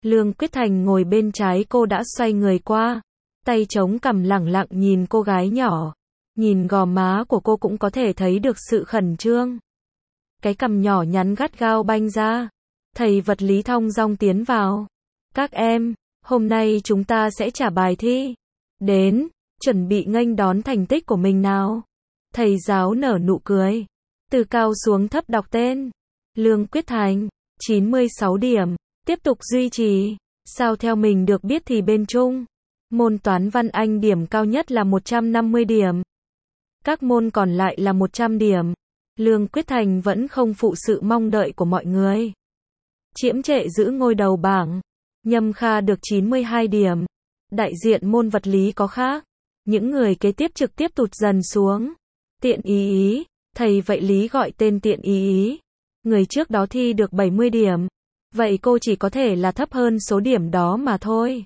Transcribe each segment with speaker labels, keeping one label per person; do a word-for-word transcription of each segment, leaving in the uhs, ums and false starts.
Speaker 1: Lương Quyết Thành ngồi bên trái cô đã xoay người qua, tay chống cằm lẳng lặng nhìn cô gái nhỏ. Nhìn gò má của cô cũng có thể thấy được sự khẩn trương. Cái cằm nhỏ nhắn gắt gao banh ra. Thầy vật lý thong dong tiến vào. Các em, hôm nay chúng ta sẽ trả bài thi. Đến, chuẩn bị nghênh đón thành tích của mình nào. Thầy giáo nở nụ cười. Từ cao xuống thấp đọc tên. Lương Quyết Thành, chín mươi sáu điểm. Tiếp tục duy trì. Sao theo mình được biết thì bên Trung, môn toán văn Anh điểm cao nhất là một trăm năm mươi điểm. Các môn còn lại là một trăm điểm. Lương Quyết Thành vẫn không phụ sự mong đợi của mọi người. Chiếm trệ giữ ngôi đầu bảng. Nhâm Kha được chín mươi hai điểm. Đại diện môn vật lý có khác. Những người kế tiếp trực tiếp tụt dần xuống. Tiện ý ý. Thầy vậy lý gọi tên Tiện ý ý. Người trước đó thi được bảy mươi điểm. Vậy cô chỉ có thể là thấp hơn số điểm đó mà thôi.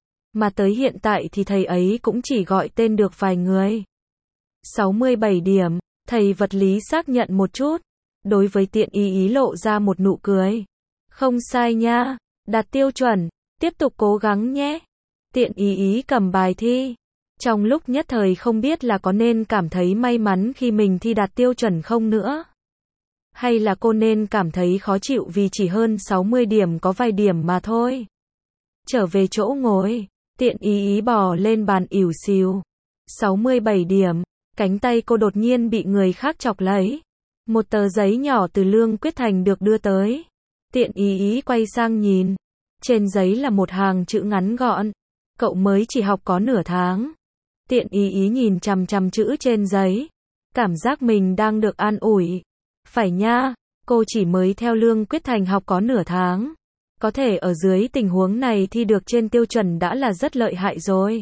Speaker 1: Mà tới hiện tại thì thầy ấy cũng chỉ gọi tên được vài người. sáu mươi bảy điểm. Thầy vật lý xác nhận một chút. Đối với Tiện ý ý lộ ra một nụ cười. Không sai nha. Đạt tiêu chuẩn. Tiếp tục cố gắng nhé. Tiện ý ý cầm bài thi. Trong lúc nhất thời không biết là có nên cảm thấy may mắn khi mình thi đạt tiêu chuẩn không nữa. Hay là cô nên cảm thấy khó chịu vì chỉ hơn sáu mươi điểm có vài điểm mà thôi. Trở về chỗ ngồi. Tiện ý ý bò lên bàn ỉu xìu. sáu mươi bảy điểm. Cánh tay cô đột nhiên bị người khác chọc lấy. Một tờ giấy nhỏ từ Lương Quyết Thành được đưa tới. Tiện ý ý quay sang nhìn. Trên giấy là một hàng chữ ngắn gọn. Cậu mới chỉ học có nửa tháng. Tiện ý ý nhìn chằm chằm chữ trên giấy. Cảm giác mình đang được an ủi. Phải nha, cô chỉ mới theo Lương Quyết Thành học có nửa tháng. Có thể ở dưới tình huống này thi được trên tiêu chuẩn đã là rất lợi hại rồi.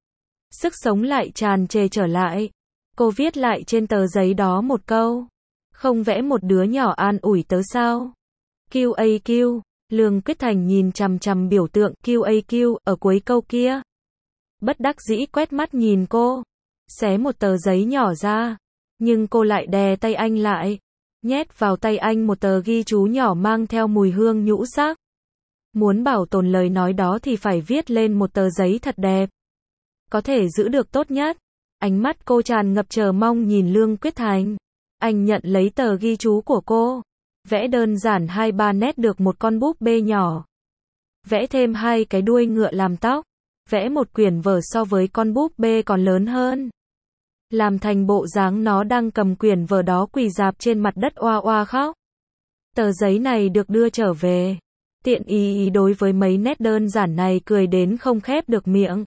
Speaker 1: Sức sống lại tràn trề trở lại. Cô viết lại trên tờ giấy đó một câu. Không vẽ một đứa nhỏ an ủi tớ sao? Q A Q. Lương Quyết Thành nhìn chằm chằm biểu tượng Q A Q ở cuối câu kia. Bất đắc dĩ quét mắt nhìn cô. Xé một tờ giấy nhỏ ra. Nhưng cô lại đè tay anh lại. Nhét vào tay anh một tờ ghi chú nhỏ mang theo mùi hương nhũ sắc. Muốn bảo tồn lời nói đó thì phải viết lên một tờ giấy thật đẹp. Có thể giữ được tốt nhất. Ánh mắt cô tràn ngập chờ mong nhìn Lương Quyết Thành. Anh nhận lấy tờ ghi chú của cô. Vẽ đơn giản hai ba nét được một con búp bê nhỏ. Vẽ thêm hai cái đuôi ngựa làm tóc. Vẽ một quyển vở so với con búp bê còn lớn hơn. Làm thành bộ dáng nó đang cầm quyển vở đó quỳ rạp trên mặt đất oa oa khóc. Tờ giấy này được đưa trở về. Tiện ý ý đối với mấy nét đơn giản này cười đến không khép được miệng.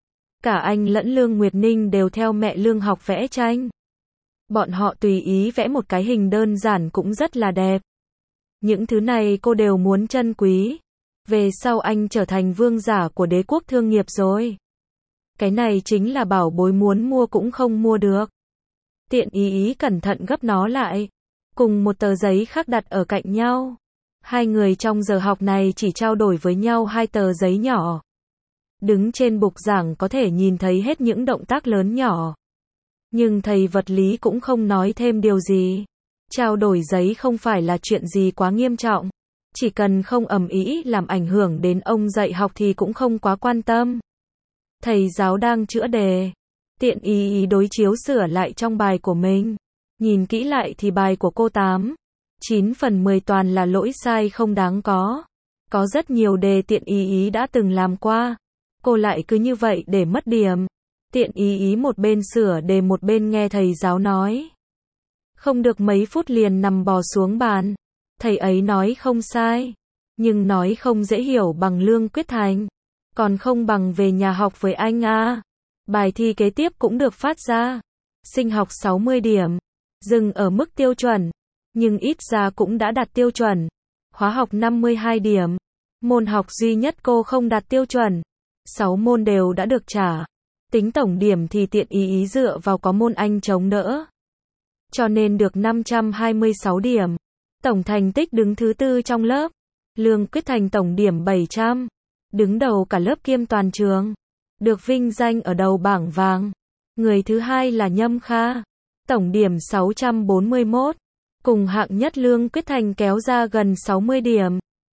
Speaker 1: Cả anh lẫn Lương Nguyệt Ninh đều theo mẹ Lương học vẽ tranh. Bọn họ tùy ý vẽ một cái hình đơn giản cũng rất là đẹp. Những thứ này cô đều muốn trân quý. Về sau anh trở thành vương giả của đế quốc thương nghiệp rồi. Cái này chính là bảo bối muốn mua cũng không mua được. Tiện ý ý cẩn thận gấp nó lại. Cùng một tờ giấy khác đặt ở cạnh nhau. Hai người trong giờ học này chỉ trao đổi với nhau hai tờ giấy nhỏ. Đứng trên bục giảng có thể nhìn thấy hết những động tác lớn nhỏ. Nhưng thầy vật lý cũng không nói thêm điều gì. Trao đổi giấy không phải là chuyện gì quá nghiêm trọng. Chỉ cần không ầm ĩ làm ảnh hưởng đến ông dạy học thì cũng không quá quan tâm. Thầy giáo đang chữa đề. Tiện ý ý đối chiếu sửa lại trong bài của mình. Nhìn kỹ lại thì bài của cô tám, chín phần mười toàn là lỗi sai không đáng có. Có rất nhiều đề tiện ý ý đã từng làm qua. Cô lại cứ như vậy để mất điểm. Tiện ý ý một bên sửa đề một bên nghe thầy giáo nói. Không được mấy phút liền nằm bò xuống bàn. Thầy ấy nói không sai. Nhưng nói không dễ hiểu bằng Lương Quyết Thành. Còn không bằng về nhà học với anh à. Bài thi kế tiếp cũng được phát ra. Sinh học sáu mươi điểm. Dừng ở mức tiêu chuẩn. Nhưng ít ra cũng đã đạt tiêu chuẩn. Hóa học năm mươi hai điểm. Môn học duy nhất cô không đạt tiêu chuẩn. sáu môn đều đã được trả. Tính tổng điểm thì tiện ý ý dựa vào có môn Anh chống đỡ. Cho nên được năm trăm hai mươi sáu điểm. Tổng thành tích đứng thứ tư trong lớp. Lương Quyết Thành tổng điểm bảy trăm. Đứng đầu cả lớp kiêm toàn trường. Được vinh danh ở đầu bảng vàng. Người thứ hai là Nhâm Kha. Tổng điểm sáu trăm bốn mươi mốt. Cùng hạng nhất Lương Quyết Thành kéo ra gần sáu mươi điểm.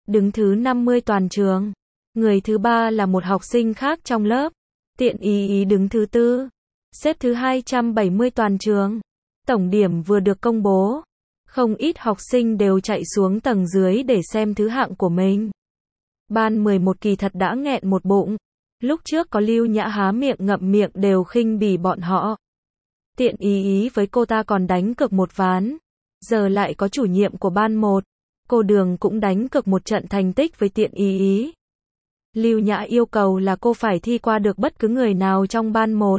Speaker 1: đứng thứ năm mươi toàn trường. Người thứ ba là một học sinh khác trong lớp. Tiện ý ý đứng thứ tư, xếp thứ hai trăm bảy mươi toàn trường. Tổng điểm vừa được công bố. Không ít học sinh đều chạy xuống tầng dưới để xem thứ hạng của mình. Ban mười một kỳ thật đã nghẹn một bụng. Lúc trước có Lưu Nhã há miệng ngậm miệng đều khinh bỉ bọn họ. Tiện ý ý với cô ta còn đánh cược một ván. Giờ lại có chủ nhiệm của ban một. Cô Đường cũng đánh cược một trận thành tích với tiện ý ý. Lưu Nhã yêu cầu là cô phải thi qua được bất cứ người nào trong ban một.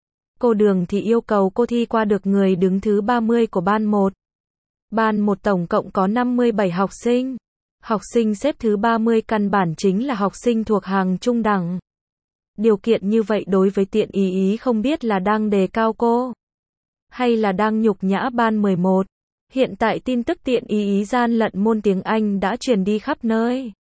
Speaker 1: Cô Đường thì yêu cầu cô thi qua được người đứng thứ ba mươi của ban một. Ban một tổng cộng có năm mươi bảy học sinh. Học sinh xếp thứ ba mươi căn bản chính là học sinh thuộc hàng trung đẳng. Điều kiện như vậy đối với tiện ý ý không biết là đang đề cao cô, hay là đang nhục nhã ban mười một. Hiện tại tin tức tiện ý ý gian lận môn tiếng Anh đã truyền đi khắp nơi.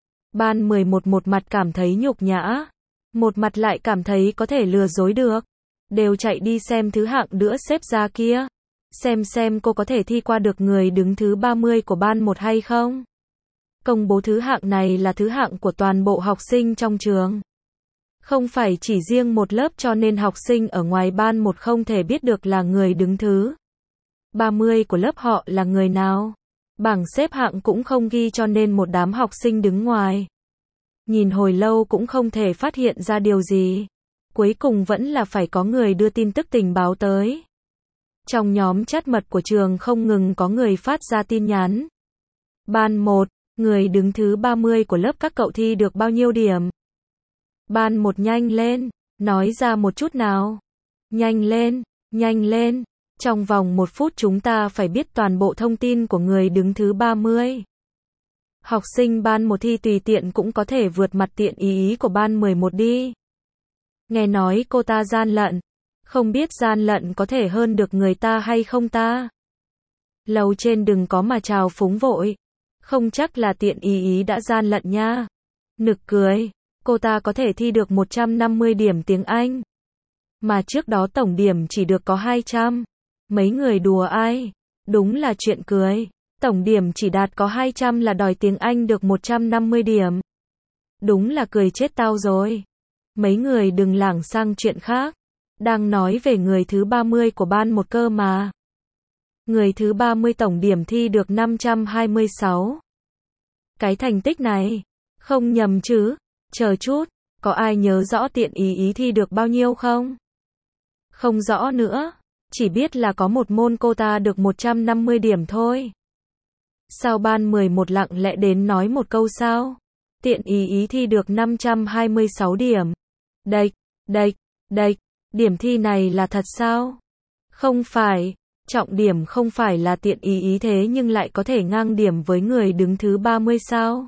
Speaker 1: Ban mười một một mặt cảm thấy nhục nhã, một mặt lại cảm thấy có thể lừa dối được. Đều chạy đi xem thứ hạng nữa xếp ra kia. Xem xem cô có thể thi qua được người đứng thứ ba mươi của ban một hay không. Công bố thứ hạng này là thứ hạng của toàn bộ học sinh trong trường. Không phải chỉ riêng một lớp cho nên học sinh ở ngoài ban một không thể biết được là người đứng thứ ba mươi của lớp họ là người nào. Bảng xếp hạng cũng không ghi cho nên một đám học sinh đứng ngoài. Nhìn hồi lâu cũng không thể phát hiện ra điều gì. Cuối cùng vẫn là phải có người đưa tin tức tình báo tới. Trong nhóm chat mật của trường không ngừng có người phát ra tin nhắn. Ban một, người đứng thứ ba mươi của lớp các cậu thi được bao nhiêu điểm? Ban một nhanh lên, nói ra một chút nào. Nhanh lên, nhanh lên. Trong vòng một phút chúng ta phải biết toàn bộ thông tin của người đứng thứ ba mươi. Học sinh ban một thi tùy tiện cũng có thể vượt mặt tiện ý ý của ban mười một đi. Nghe nói cô ta gian lận. Không biết gian lận có thể hơn được người ta hay không ta? Lầu trên đừng có mà trào phúng vội. Không chắc là tiện ý ý đã gian lận nha. Nực cười. Cô ta có thể thi được một trăm năm mươi điểm tiếng Anh. Mà trước đó tổng điểm chỉ được có hai trăm. Mấy người đùa ai? Đúng là chuyện cười. Tổng điểm chỉ đạt có hai trăm là đòi tiếng Anh được một trăm năm mươi điểm. Đúng là cười chết tao rồi. Mấy người đừng lảng sang chuyện khác. Đang nói về người thứ ba mươi của ban một cơ mà. Người thứ ba mươi tổng điểm thi được năm trăm hai mươi sáu. Cái thành tích này, không nhầm chứ? Chờ chút, có ai nhớ rõ tiện ý ý thi được bao nhiêu không? Không rõ nữa, chỉ biết là có một môn cô ta được một trăm năm mươi điểm thôi. Sao ban mười một lặng lẽ đến nói một câu sao? Tiện ý ý thi được năm trăm hai mươi sáu điểm. Đệch, đệch, đệch, điểm thi này là thật sao? Không phải, trọng điểm không phải là tiện ý ý thế nhưng lại có thể ngang điểm với người đứng thứ ba mươi sao?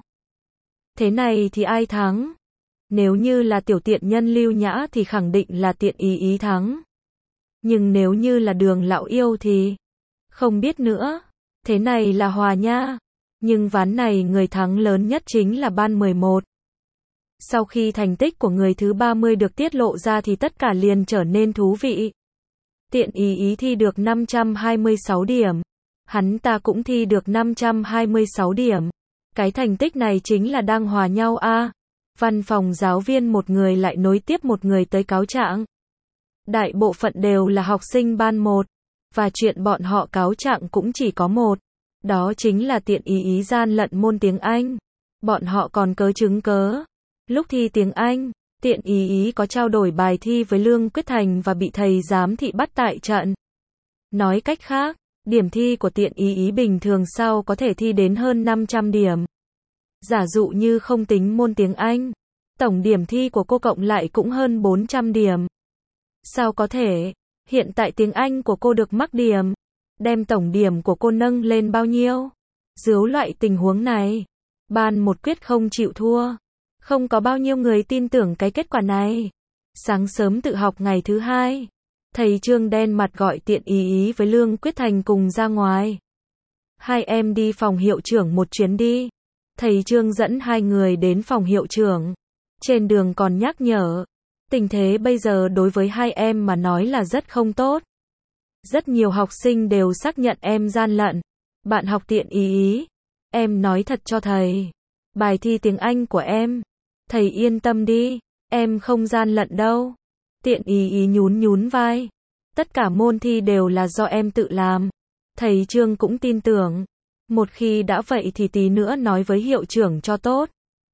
Speaker 1: Thế này thì ai thắng? Nếu như là tiểu tiện nhân Lưu Nhã thì khẳng định là tiện ý ý thắng. Nhưng nếu như là Đường Lão Yêu thì không biết nữa. Thế này là hòa nha. Nhưng ván này người thắng lớn nhất chính là ban mười một. Sau khi thành tích của người thứ ba mươi được tiết lộ ra thì tất cả liền trở nên thú vị. Tiện ý ý thi được năm trăm hai mươi sáu điểm. Hắn ta cũng thi được năm trăm hai mươi sáu điểm. Cái thành tích này chính là đang hòa nhau a. À, văn phòng giáo viên một người lại nối tiếp một người tới cáo trạng. Đại bộ phận đều là học sinh ban một. Và chuyện bọn họ cáo trạng cũng chỉ có một. Đó chính là tiện ý ý gian lận môn tiếng Anh. Bọn họ còn cớ chứng cớ. Lúc thi tiếng Anh, tiện ý ý có trao đổi bài thi với Lương Quyết Thành và bị thầy giám thị bắt tại trận. Nói cách khác, điểm thi của tiện ý ý bình thường sau có thể thi đến hơn năm trăm điểm. Giả dụ như không tính môn tiếng Anh, tổng điểm thi của cô cộng lại cũng hơn bốn trăm điểm. Sao có thể? Hiện tại tiếng Anh của cô được mắc điểm. Đem tổng điểm của cô nâng lên bao nhiêu? Dưới loại tình huống này, ban một quyết không chịu thua. Không có bao nhiêu người tin tưởng cái kết quả này. Sáng sớm tự học ngày thứ hai, thầy Trương đen mặt gọi tiện ý ý với Lương Quyết Thành cùng ra ngoài. Hai em đi phòng hiệu trưởng một chuyến đi. Thầy Trương dẫn hai người đến phòng hiệu trưởng. Trên đường còn nhắc nhở. Tình thế bây giờ đối với hai em mà nói là rất không tốt. Rất nhiều học sinh đều xác nhận em gian lận. Bạn học tiện ý ý. Em nói thật cho thầy. Bài thi tiếng Anh của em. Thầy yên tâm đi, em không gian lận đâu. Tiện ý ý nhún nhún vai. Tất cả môn thi đều là do em tự làm. Thầy Trương cũng tin tưởng. Một khi đã vậy thì tí nữa nói với hiệu trưởng cho tốt.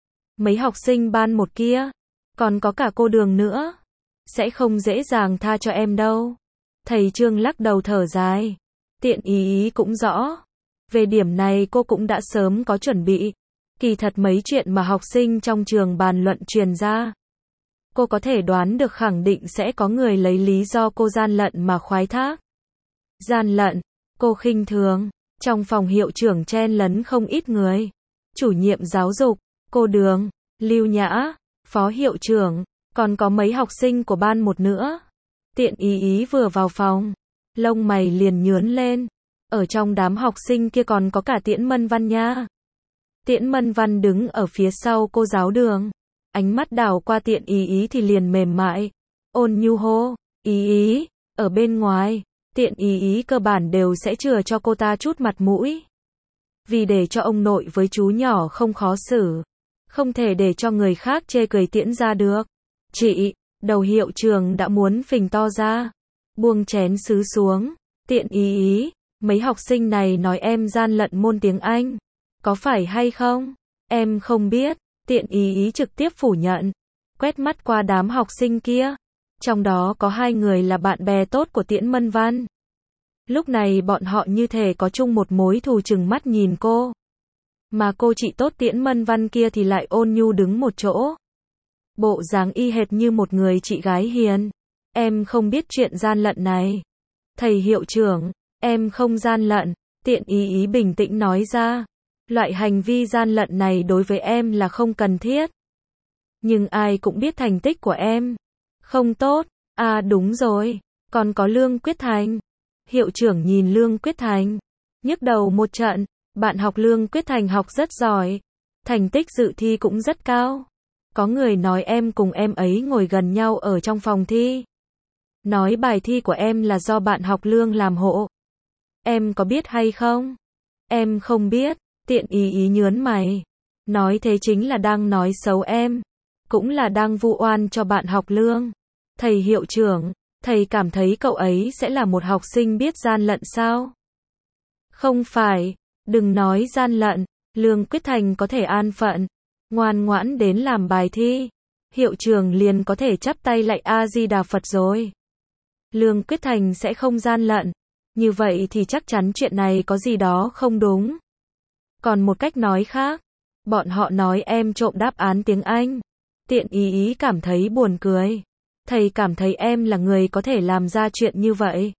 Speaker 1: Mấy học sinh ban một kia, còn có cả cô Đường nữa, sẽ không dễ dàng tha cho em đâu. Thầy Trương lắc đầu thở dài. Tiện ý ý cũng rõ. Về điểm này cô cũng đã sớm có chuẩn bị. Kỳ thật mấy chuyện mà học sinh trong trường bàn luận truyền ra, cô có thể đoán được khẳng định sẽ có người lấy lý do cô gian lận mà khoái thác. Gian lận, cô khinh thường. Trong phòng hiệu trưởng chen lấn không ít người. Chủ nhiệm giáo dục, cô Đường, Lưu Nhã, phó hiệu trưởng, còn có mấy học sinh của ban một nữa. Tiện ý ý vừa vào phòng, lông mày liền nhướn lên. Ở trong đám học sinh kia còn có cả Tiễn Mân Văn nha. Tiễn Mân Văn đứng ở phía sau cô giáo Đường. Ánh mắt đảo qua Tiện ý ý thì liền mềm mại. Ôn nhu hô, ý ý, ở bên ngoài, Tiện ý ý cơ bản đều sẽ chừa cho cô ta chút mặt mũi. Vì để cho ông nội với chú nhỏ không khó xử. Không thể để cho người khác chê cười Tiễn ra được. Chị, đầu hiệu trường đã muốn phình to ra. Buông chén sứ xuống. Tiện ý ý, mấy học sinh này nói em gian lận môn tiếng Anh. Có phải hay không? Em không biết. Tiện ý ý trực tiếp phủ nhận. Quét mắt qua đám học sinh kia. Trong đó có hai người là bạn bè tốt của Tiễn Mân Văn. Lúc này bọn họ như thể có chung một mối thù chừng mắt nhìn cô. Mà cô chị tốt Tiễn Mân Văn kia thì lại ôn nhu đứng một chỗ. Bộ dáng y hệt như một người chị gái hiền. Em không biết chuyện gian lận này. Thầy hiệu trưởng, em không gian lận. Tiện ý ý bình tĩnh nói ra. Loại hành vi gian lận này đối với em là không cần thiết. Nhưng ai cũng biết thành tích của em không tốt. À đúng rồi, còn có Lương Quyết Thành. Hiệu trưởng nhìn Lương Quyết Thành, nhức đầu một trận. Bạn học Lương Quyết Thành học rất giỏi, thành tích dự thi cũng rất cao. Có người nói em cùng em ấy ngồi gần nhau ở trong phòng thi. Nói bài thi của em là do bạn học Lương làm hộ. Em có biết hay không? Em không biết. Tiện ý ý nhớn mày. Nói thế chính là đang nói xấu em. Cũng là đang vu oan cho bạn học Lương. Thầy hiệu trưởng, thầy cảm thấy cậu ấy sẽ là một học sinh biết gian lận sao? Không phải, đừng nói gian lận. Lương Quyết Thành có thể an phận, ngoan ngoãn đến làm bài thi. Hiệu trưởng liền có thể chắp tay lạy A-di-đà Phật rồi. Lương Quyết Thành sẽ không gian lận. Như vậy thì chắc chắn chuyện này có gì đó không đúng. Còn một cách nói khác, bọn họ nói em trộm đáp án tiếng Anh. Tiện ý ý cảm thấy buồn cười. Thầy cảm thấy em là người có thể làm ra chuyện như vậy.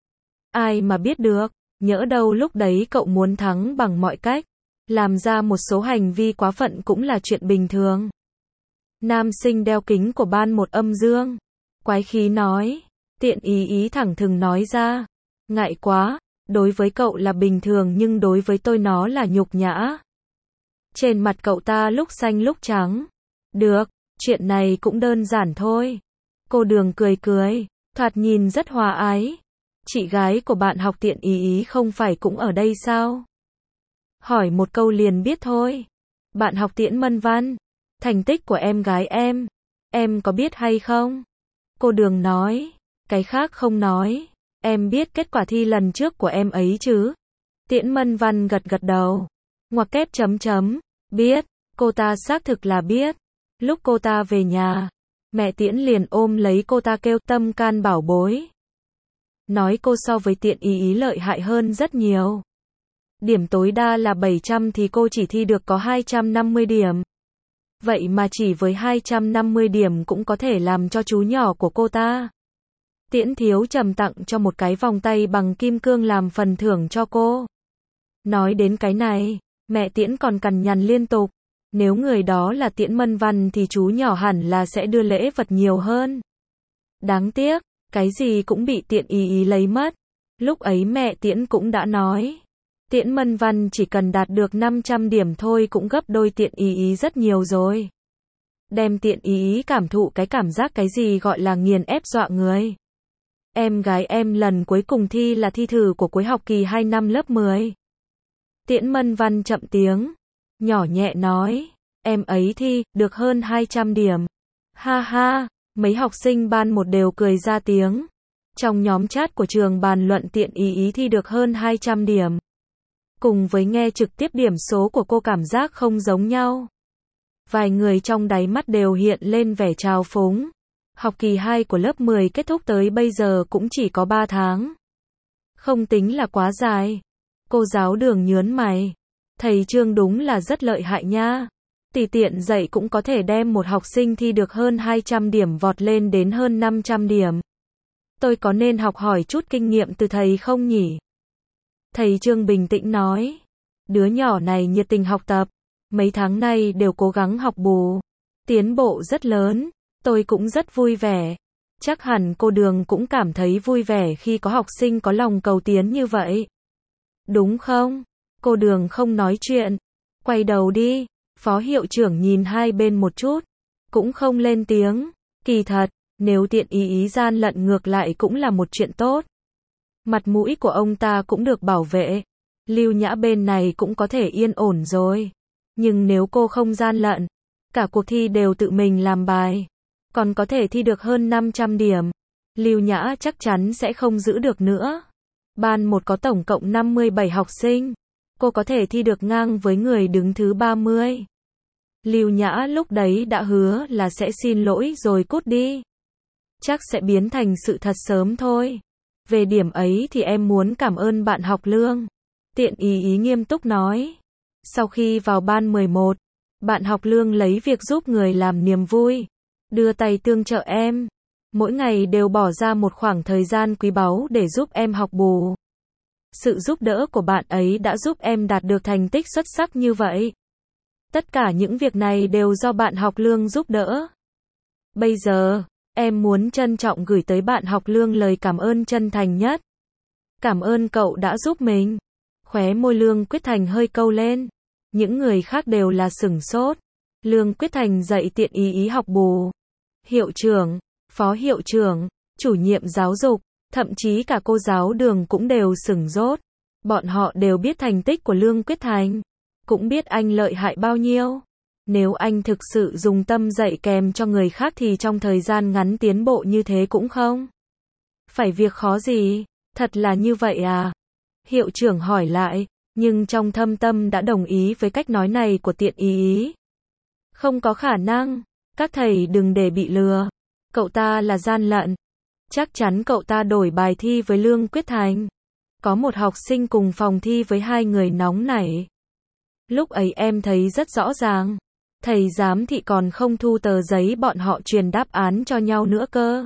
Speaker 1: Ai mà biết được, nhỡ đâu lúc đấy cậu muốn thắng bằng mọi cách. Làm ra một số hành vi quá phận cũng là chuyện bình thường. Nam sinh đeo kính của ban một âm dương. Quái khí nói. Tiện ý ý thẳng thừng nói ra. Ngại quá, đối với cậu là bình thường nhưng đối với tôi nó là nhục nhã. Trên mặt cậu ta lúc xanh lúc trắng. Được, chuyện này cũng đơn giản thôi. Cô Đường cười cười, thoạt nhìn rất hòa ái. Chị gái của bạn học Tiện ý ý không phải cũng ở đây sao? Hỏi một câu liền biết thôi. Bạn học Tiễn Mân Văn, thành tích của em gái em, em có biết hay không? Cô Đường nói, cái khác không nói. Em biết kết quả thi lần trước của em ấy chứ? Tiễn Mân Văn gật gật đầu. Ngoặc kép chấm chấm. Biết, cô ta xác thực là biết. Lúc cô ta về nhà, mẹ Tiễn liền ôm lấy cô ta kêu tâm can bảo bối. Nói cô so với Tiện ý ý lợi hại hơn rất nhiều. Điểm tối đa là bảy trăm thì cô chỉ thi được có hai trăm năm mươi điểm. Vậy mà chỉ với hai trăm năm mươi điểm cũng có thể làm cho chú nhỏ của cô ta. Tiễn thiếu trầm tặng cho một cái vòng tay bằng kim cương làm phần thưởng cho cô. Nói đến cái này, mẹ Tiễn còn cằn nhằn liên tục. Nếu người đó là Tiễn Mân Văn thì chú nhỏ hẳn là sẽ đưa lễ vật nhiều hơn. Đáng tiếc, cái gì cũng bị Tiện ý ý lấy mất. Lúc ấy mẹ Tiễn cũng đã nói. Tiễn Mân Văn chỉ cần đạt được năm trăm điểm thôi cũng gấp đôi Tiện ý ý rất nhiều rồi. Đem Tiện ý ý cảm thụ cái cảm giác cái gì gọi là nghiền ép dọa người. Em gái em lần cuối cùng thi là thi thử của cuối học kỳ hai năm lớp mười. Tiễn Mân Văn chậm tiếng. nhỏ nhẹ nói, em ấy thi, được hơn hai trăm điểm. Ha ha, mấy học sinh ban một đều cười ra tiếng. Trong nhóm chat của trường bàn luận Tiện Ý Ý thi được hơn hai trăm điểm. Cùng với nghe trực tiếp điểm số của cô cảm giác không giống nhau. Vài người trong đáy mắt đều hiện lên vẻ trào phúng. Học kỳ hai của lớp mười kết thúc tới bây giờ cũng chỉ có ba tháng. Không tính là quá dài. Cô giáo Đường nhớn mày. Thầy Trương đúng là rất lợi hại nha. Tùy tiện dạy cũng có thể đem một học sinh thi được hơn hai trăm điểm vọt lên đến hơn năm trăm điểm. Tôi có nên học hỏi chút kinh nghiệm từ thầy không nhỉ? Thầy Trương bình tĩnh nói. Đứa nhỏ này nhiệt tình học tập. Mấy tháng nay đều cố gắng học bù. Tiến bộ rất lớn. Tôi cũng rất vui vẻ. Chắc hẳn cô Đường cũng cảm thấy vui vẻ khi có học sinh có lòng cầu tiến như vậy. Đúng không? Cô Đường không nói chuyện. Quay đầu đi. Phó hiệu trưởng nhìn hai bên một chút. Cũng không lên tiếng. Kỳ thật, nếu Tiện Ý Ý gian lận ngược lại cũng là một chuyện tốt. Mặt mũi của ông ta cũng được bảo vệ. Lưu Nhã bên này cũng có thể yên ổn rồi. Nhưng nếu cô không gian lận, cả cuộc thi đều tự mình làm bài, còn có thể thi được hơn năm trăm điểm. Lưu Nhã chắc chắn sẽ không giữ được nữa. Ban một có tổng cộng năm mươi bảy học sinh. Cô có thể thi được ngang với người đứng thứ ba mươi. Lưu Nhã lúc đấy đã hứa là sẽ xin lỗi rồi cút đi. Chắc sẽ biến thành sự thật sớm thôi. Về điểm ấy thì em muốn cảm ơn bạn học Lương. Tiện Ý Ý nghiêm túc nói. Sau khi vào ban mười một, bạn học Lương lấy việc giúp người làm niềm vui. Đưa tay tương trợ em. Mỗi ngày đều bỏ ra một khoảng thời gian quý báu để giúp em học bù. Sự giúp đỡ của bạn ấy đã giúp em đạt được thành tích xuất sắc như vậy. Tất cả những việc này đều do bạn học Lương giúp đỡ. Bây giờ, em muốn trân trọng gửi tới bạn học Lương lời cảm ơn chân thành nhất. Cảm ơn cậu đã giúp mình. Khóe môi Lương Quyết Thành hơi câu lên. Những người khác đều là sửng sốt. Lương Quyết Thành dạy Tiện Ý Ý học bù. Hiệu trưởng, phó hiệu trưởng, chủ nhiệm giáo dục, thậm chí cả cô giáo Đường cũng đều sửng sốt. Bọn họ đều biết thành tích của Lương Quyết Thành. Cũng biết anh lợi hại bao nhiêu. Nếu anh thực sự dùng tâm dạy kèm cho người khác thì trong thời gian ngắn tiến bộ như thế cũng không phải việc khó gì. Thật là như vậy à? Hiệu trưởng hỏi lại, nhưng trong thâm tâm đã đồng ý với cách nói này của Tiện Ý Ý. Không có khả năng. Các thầy đừng để bị lừa. Cậu ta là gian lận. Chắc chắn cậu ta đổi bài thi với Lương Quyết Thành. Có một học sinh cùng phòng thi với hai người nóng nảy. Lúc ấy em thấy rất rõ ràng. Thầy giám thị còn không thu tờ giấy bọn họ truyền đáp án cho nhau nữa cơ.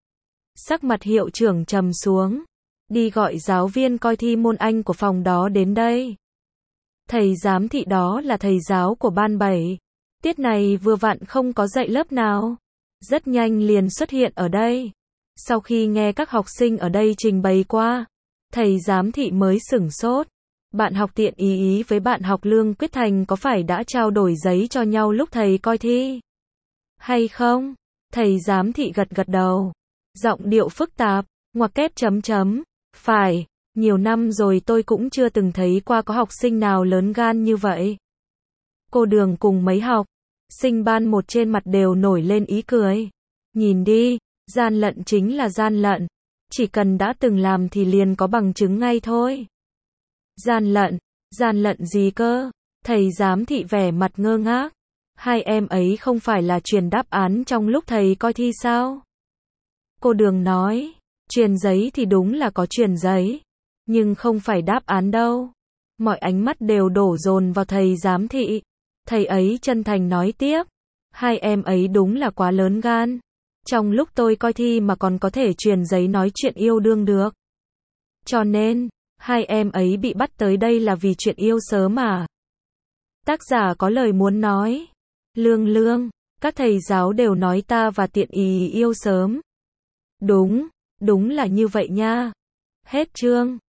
Speaker 1: Sắc mặt hiệu trưởng trầm xuống. Đi gọi giáo viên coi thi môn Anh của phòng đó đến đây. Thầy giám thị đó là thầy giáo của ban bảy. Tiết này vừa vặn không có dạy lớp nào. Rất nhanh liền xuất hiện ở đây. Sau khi nghe các học sinh ở đây trình bày qua, thầy giám thị mới sửng sốt. Bạn học Tiện Ý Ý với bạn học Lương Quyết Thành có phải đã trao đổi giấy cho nhau lúc thầy coi thi? Hay không? Thầy giám thị gật gật đầu. Giọng điệu phức tạp, ngoặc kép chấm chấm. Phải, nhiều năm rồi tôi cũng chưa từng thấy qua có học sinh nào lớn gan như vậy. Cô Đường cùng mấy học sinh ban một trên mặt đều nổi lên ý cười. Nhìn đi, gian lận chính là gian lận. Chỉ cần đã từng làm thì liền có bằng chứng ngay thôi. Gian lận, gian lận gì cơ? Thầy giám thị vẻ mặt ngơ ngác. Hai em ấy không phải là truyền đáp án trong lúc thầy coi thi sao? Cô Đường nói, truyền giấy thì đúng là có truyền giấy, nhưng không phải đáp án đâu. Mọi ánh mắt đều đổ dồn vào thầy giám thị. Thầy ấy chân thành nói tiếp, hai em ấy đúng là quá lớn gan. Trong lúc tôi coi thi mà còn có thể truyền giấy nói chuyện yêu đương được. Cho nên, hai em ấy bị bắt tới đây là vì chuyện yêu sớm mà. Tác giả có lời muốn nói. Lương Lương, các thầy giáo đều nói ta và Tiện Ý yêu sớm. Đúng, đúng là như vậy nha. Hết chương.